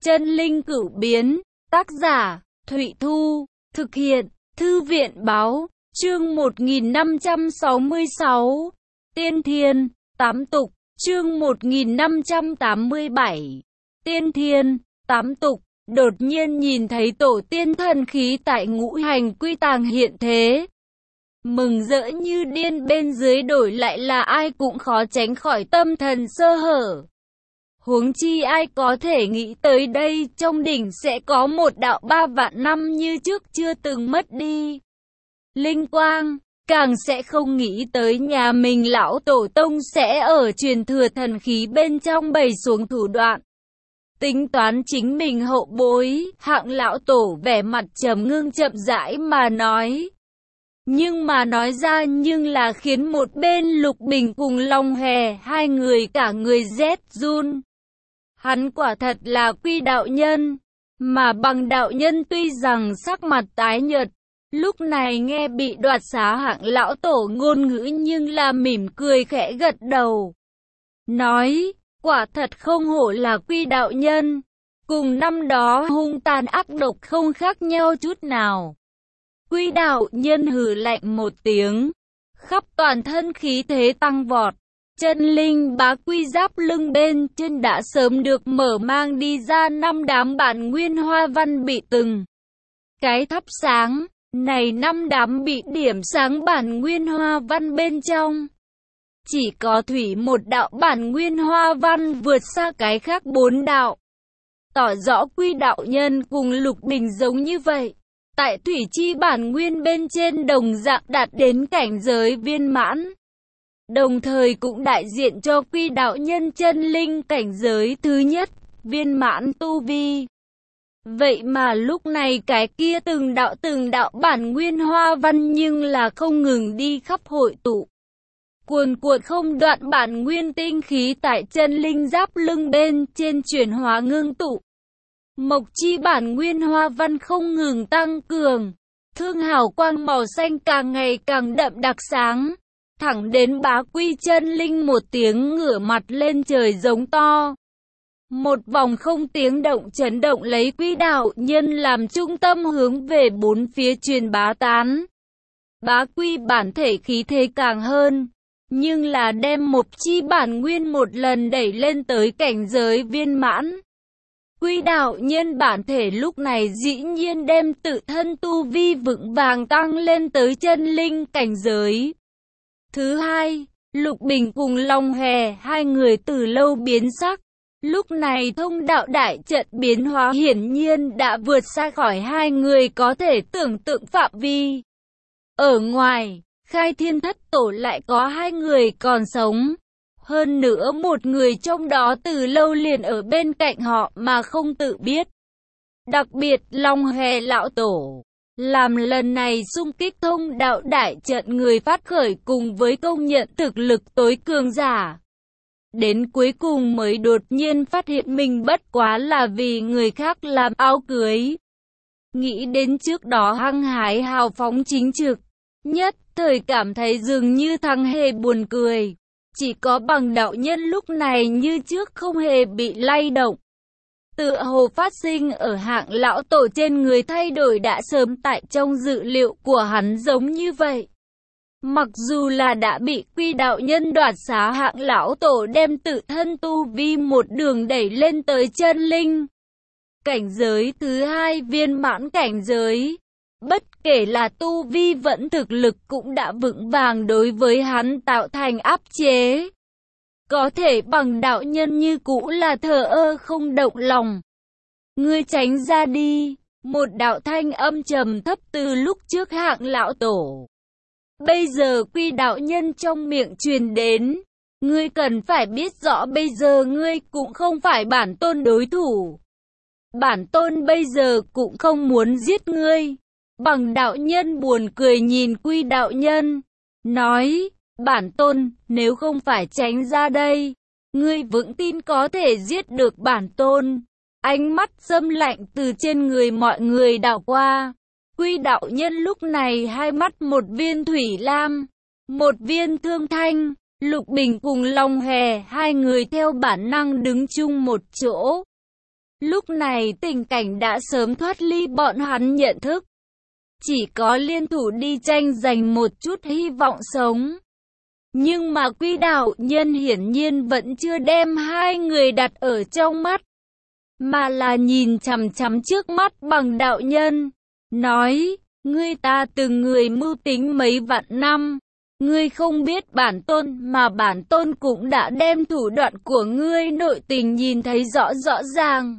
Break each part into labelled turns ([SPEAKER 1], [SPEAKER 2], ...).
[SPEAKER 1] Chân linh cửu biến, tác giả, Thụy Thu, thực hiện, Thư viện báo, chương 1566, Tiên Thiên, tám tục, chương 1587, Tiên Thiên, tám tục, đột nhiên nhìn thấy tổ tiên thần khí tại ngũ hành quy tàng hiện thế. Mừng rỡ như điên, bên dưới đổi lại là ai cũng khó tránh khỏi tâm thần sơ hở. Huống chi ai có thể nghĩ tới đây trong đỉnh sẽ có một đạo 3 vạn năm như trước chưa từng mất đi linh quang, càng sẽ không nghĩ tới nhà mình lão tổ tông sẽ ở truyền thừa thần khí bên trong bày xuống thủ đoạn tính toán chính mình hậu bối. Hạng lão tổ vẻ mặt trầm ngưng chậm rãi mà nói. Nhưng mà nói ra nhưng là khiến một bên Lục Bình cùng Long Hề hai người cả người rét run. Hắn quả thật là Quy đạo nhân, mà Bằng đạo nhân tuy rằng sắc mặt tái nhợt, lúc này nghe bị đoạt xá Hạng lão tổ ngôn ngữ nhưng là mỉm cười khẽ gật đầu. Nói, quả thật không hổ là Quy đạo nhân, cùng năm đó hung tàn ác độc không khác nhau chút nào. Quy đạo nhân hừ lạnh một tiếng, khắp toàn thân khí thế tăng vọt. Chân linh bá quy giáp lưng bên trên đã sớm được mở mang đi ra 5 đám bản nguyên hoa văn bị từng cái thắp sáng. Này 5 đám bị điểm sáng bản nguyên hoa văn bên trong, chỉ có thủy một đạo bản nguyên hoa văn vượt xa cái khác 4 đạo, tỏ rõ Quy đạo nhân cùng Lục Bình giống như vậy. Tại thủy chi bản nguyên bên trên đồng dạng đạt đến cảnh giới viên mãn. Đồng thời cũng đại diện cho Quy đạo nhân chân linh cảnh giới thứ nhất, viên mãn tu vi. Vậy mà lúc này cái kia từng đạo bản nguyên hoa văn nhưng là không ngừng đi khắp hội tụ. Cuồn cuộn không đoạn bản nguyên tinh khí tại chân linh giáp lưng bên trên chuyển hóa ngưng tụ. Mộc chi bản nguyên hoa văn không ngừng tăng cường, thương hào quang màu xanh càng ngày càng đậm đặc sáng. Thẳng đến bá quy chân linh một tiếng ngửa mặt lên trời giống to. Một vòng không tiếng động chấn động lấy Quy đạo nhân làm trung tâm hướng về bốn phía truyền bá tán. Bá quy bản thể khí thế càng hơn, nhưng là đem một chi bản nguyên một lần đẩy lên tới cảnh giới viên mãn. Quy đạo nhân bản thể lúc này dĩ nhiên đem tự thân tu vi vững vàng tăng lên tới chân linh cảnh giới thứ hai. Lục Bình cùng Long Hề hai người từ lâu biến sắc. Lúc này thông đạo đại trận biến hóa hiển nhiên đã vượt xa khỏi hai người có thể tưởng tượng phạm vi. Ở ngoài, Khai Thiên Thất Tổ lại có hai người còn sống. Hơn nữa một người trong đó từ lâu liền ở bên cạnh họ mà không tự biết. Đặc biệt Long Hề lão tổ làm lần này xung kích thông đạo đại trận người phát khởi cùng với công nhận thực lực tối cường giả. Đến cuối cùng mới đột nhiên phát hiện mình bất quá là vì người khác làm áo cưới. Nghĩ đến trước đó hăng hái hào phóng chính trực, nhất thời cảm thấy dường như thằng hề buồn cười. Chỉ có Bằng đạo nhân lúc này như trước không hề bị lay động. Tựa hồ phát sinh ở Hạng lão tổ trên người thay đổi đã sớm tại trong dự liệu của hắn giống như vậy. Mặc dù là đã bị Quy đạo nhân đoạt xá, Hạng lão tổ đem tự thân tu vi một đường đẩy lên tới chân linh cảnh giới thứ hai, viên mãn cảnh giới. Bất kể là tu vi vẫn thực lực cũng đã vững vàng đối với hắn tạo thành áp chế. Có thể Bằng đạo nhân như cũ là thờ ơ không động lòng. Ngươi tránh ra đi, một đạo thanh âm trầm thấp từ lúc trước Hạng lão tổ. Bây giờ Quy đạo nhân trong miệng truyền đến. Ngươi cần phải biết rõ bây giờ ngươi cũng không phải bản tôn đối thủ. Bản tôn bây giờ cũng không muốn giết ngươi. Bằng đạo nhân buồn cười nhìn Quy đạo nhân, nói, bản tôn, nếu không phải tránh ra đây, ngươi vững tin có thể giết được bản tôn. Ánh mắt sâm lạnh từ trên người mọi người đảo qua. Quy đạo nhân lúc này hai mắt một viên thủy lam, một viên thương thanh. Lục Bình cùng Long Hề hai người theo bản năng đứng chung một chỗ. Lúc này tình cảnh đã sớm thoát ly bọn hắn nhận thức. Chỉ có liên thủ đi tranh giành một chút hy vọng sống. Nhưng mà Quy đạo nhân hiển nhiên vẫn chưa đem hai người đặt ở trong mắt, mà là nhìn chằm chằm trước mắt Bằng đạo nhân, nói, ngươi ta từng người mưu tính mấy vạn năm, ngươi không biết bản tôn mà bản tôn cũng đã đem thủ đoạn của ngươi nội tình nhìn thấy rõ ràng.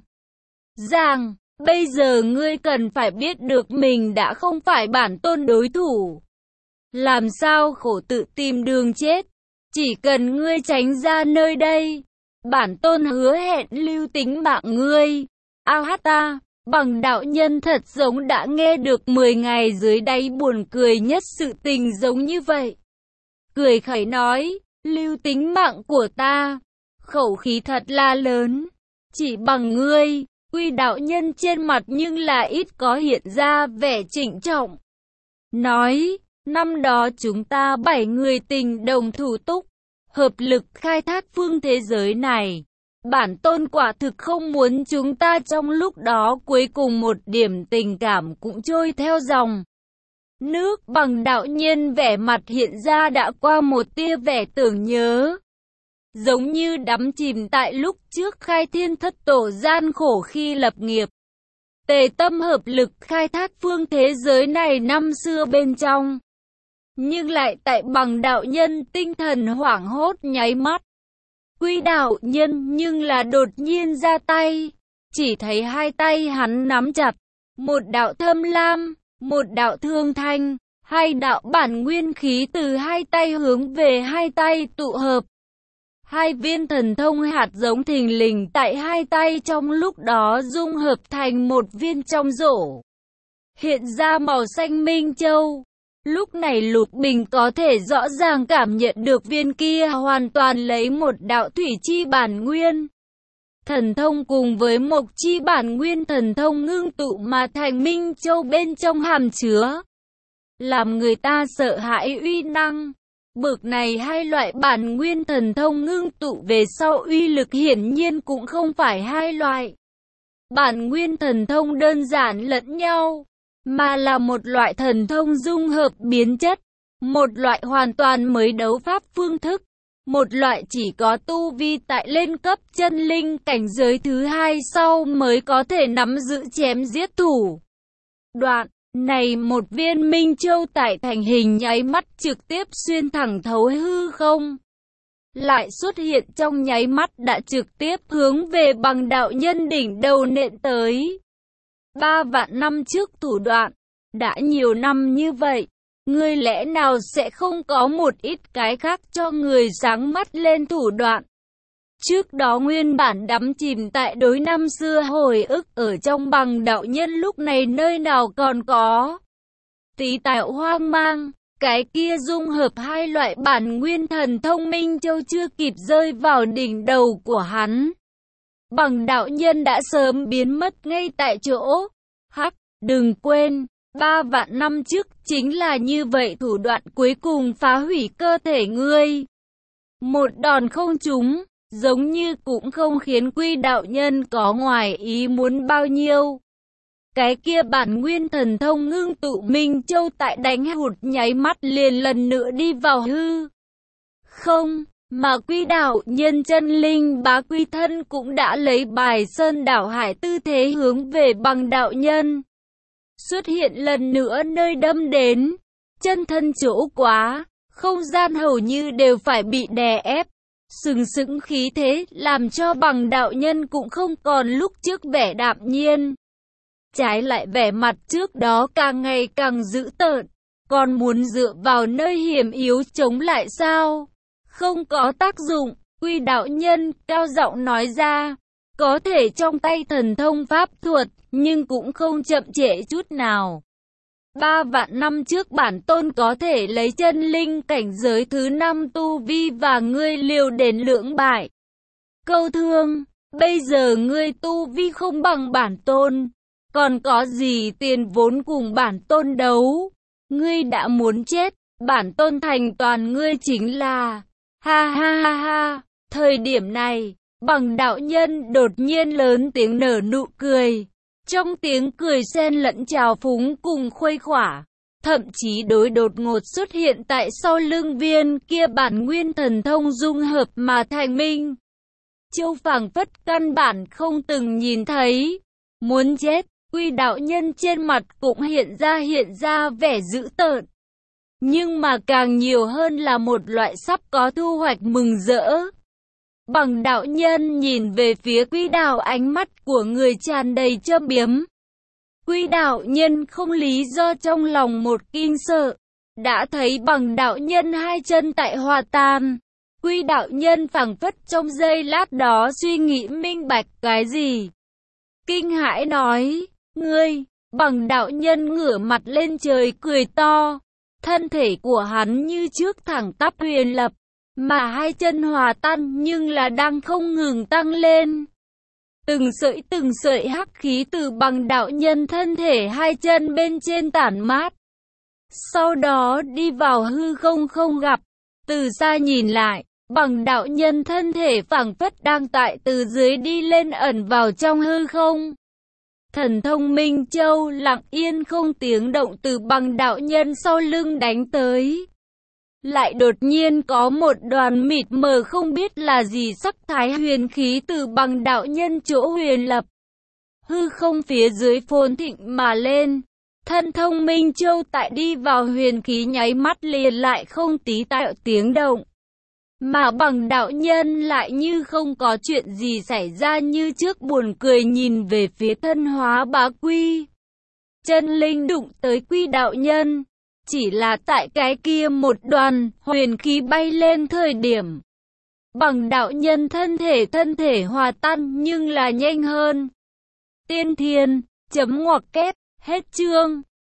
[SPEAKER 1] Bây giờ ngươi cần phải biết được mình đã không phải bản tôn đối thủ. Làm sao khổ tự tìm đường chết, chỉ cần ngươi tránh ra nơi đây, bản tôn hứa hẹn lưu tính mạng ngươi. Ta, Bằng đạo nhân thật giống đã nghe được 10 ngày dưới đáy buồn cười nhất sự tình giống như vậy. Cười khẩy nói, lưu tính mạng của ta, khẩu khí thật là lớn, chỉ bằng ngươi. Quy đạo nhân trên mặt nhưng là ít có hiện ra vẻ trịnh trọng. Nói, năm đó chúng ta 7 người tình đồng thủ túc, hợp lực khai thác phương thế giới này. Bản tôn quả thực không muốn chúng ta trong lúc đó cuối cùng một điểm tình cảm cũng trôi theo dòng nước. Bằng đạo nhân vẻ mặt hiện ra đã qua một tia vẻ tưởng nhớ. Giống như đắm chìm tại lúc trước khai thiên thất tổ gian khổ khi lập nghiệp. Tề tâm hợp lực khai thác phương thế giới này năm xưa bên trong. Nhưng lại tại Bằng đạo nhân tinh thần hoảng hốt nháy mắt. Quy đạo nhân nhưng là đột nhiên ra tay. Chỉ thấy hai tay hắn nắm chặt. Một đạo thâm lam, một đạo thương thanh. Hai đạo bản nguyên khí từ hai tay hướng về hai tay tụ hợp. Hai viên thần thông hạt giống thình lình tại hai tay trong lúc đó dung hợp thành một viên trong rổ. Hiện ra màu xanh minh châu. Lúc này Lục Bình có thể rõ ràng cảm nhận được viên kia hoàn toàn lấy một đạo thủy chi bản nguyên thần thông cùng với mộc chi bản nguyên thần thông ngưng tụ mà thành minh châu bên trong hàm chứa. Làm người ta sợ hãi uy năng. Bực này hai loại bản nguyên thần thông ngưng tụ về sau uy lực hiển nhiên cũng không phải hai loại bản nguyên thần thông đơn giản lẫn nhau, mà là một loại thần thông dung hợp biến chất, một loại hoàn toàn mới đấu pháp phương thức, một loại chỉ có tu vi tại lên cấp chân linh cảnh giới thứ hai sau mới có thể nắm giữ chém giết thủ đoạn. Này một viên minh châu tại thành hình nháy mắt trực tiếp xuyên thẳng thấu hư không. Lại xuất hiện trong nháy mắt đã trực tiếp hướng về Bằng đạo nhân đỉnh đầu nện tới. 3 vạn năm trước thủ đoạn, đã nhiều năm như vậy, ngươi lẽ nào sẽ không có một ít cái khác cho người sáng mắt lên thủ đoạn. Trước đó nguyên bản đắm chìm tại đối năm xưa hồi ức ở trong Bằng đạo nhân lúc này nơi nào còn có tí tạo hoang mang. Cái kia dung hợp hai loại bản nguyên thần thông minh châu chưa kịp rơi vào đỉnh đầu của hắn. Bằng đạo nhân đã sớm biến mất ngay tại chỗ. Đừng quên, 3 vạn năm trước chính là như vậy thủ đoạn cuối cùng phá hủy cơ thể ngươi. Một đòn không trúng, giống như cũng không khiến Quy đạo nhân có ngoài ý muốn bao nhiêu. Cái kia bản nguyên thần thông ngưng tụ Minh Châu tại đánh hụt nháy mắt liền lần nữa đi vào hư không, mà Quy đạo nhân chân linh bá quy thân cũng đã lấy bài sơn đảo hải tư thế hướng về Bằng đạo nhân. Xuất hiện lần nữa nơi đâm đến, chân thân chỗ quá, không gian hầu như đều phải bị đè ép. Sừng sững khí thế làm cho Bằng đạo nhân cũng không còn lúc trước vẻ đạm nhiên. Trái lại vẻ mặt trước đó càng ngày càng dữ tợn, còn muốn dựa vào nơi hiểm yếu chống lại sao? Không có tác dụng, Quy đạo nhân cao giọng nói ra, có thể trong tay thần thông pháp thuật, nhưng cũng không chậm trễ chút nào. 3 vạn năm trước bản tôn có thể lấy chân linh cảnh giới thứ 5 tu vi và ngươi liều đến lưỡng bại câu thương, bây giờ ngươi tu vi không bằng bản tôn. Còn có gì tiền vốn cùng bản tôn đấu? Ngươi đã muốn chết, bản tôn thành toàn ngươi chính là. Ha ha ha ha, thời điểm này, Bằng đạo nhân đột nhiên lớn tiếng nở nụ cười. Trong tiếng cười xen lẫn trào phúng cùng khuây khỏa. Thậm chí đối đột ngột xuất hiện tại sau lưng viên kia bản nguyên thần thông dung hợp mà thành Minh Châu phảng phất căn bản không từng nhìn thấy. Muốn chết, Quy đạo nhân trên mặt cũng hiện ra vẻ dữ tợn. Nhưng mà càng nhiều hơn là một loại sắp có thu hoạch mừng rỡ. Bằng đạo nhân nhìn về phía Quy đạo, ánh mắt của người tràn đầy châm biếm. Quy đạo nhân không lý do trong lòng một kinh sợ. Đã thấy bằng đạo nhân hai chân tại hòa tan. Quy đạo nhân phảng phất trong giây lát đó suy nghĩ minh bạch cái gì. Kinh hãi nói, ngươi, bằng đạo nhân ngửa mặt lên trời cười to. Thân thể của hắn như trước thẳng tắp huyền lập, mà hai chân hòa tan nhưng là đang không ngừng tăng lên. Từng sợi hắc khí từ bằng đạo nhân thân thể hai chân bên trên tản mát. Sau đó đi vào hư không không gặp. Từ xa nhìn lại, bằng đạo nhân thân thể phảng phất đang tại từ dưới đi lên ẩn vào trong hư không. Thần thông Minh Châu lặng yên không tiếng động từ bằng đạo nhân sau lưng đánh tới. Lại đột nhiên có một đoàn mịt mờ không biết là gì sắc thái huyền khí từ bằng đạo nhân chỗ huyền lập. Hư không phía dưới phồn thịnh mà lên. Thần thông Minh Châu tại đi vào huyền khí nháy mắt liền lại không tí tạo tiếng động. Mà bằng đạo nhân lại như không có chuyện gì xảy ra như trước buồn cười nhìn về phía thân hóa bá Quy. Chân linh đụng tới Quy đạo nhân. Chỉ là tại cái kia một đoàn huyền khí bay lên thời điểm. Bằng đạo nhân thân thể hòa tan nhưng là nhanh hơn. Tiên thiên, chấm ngoặc kép, hết chương.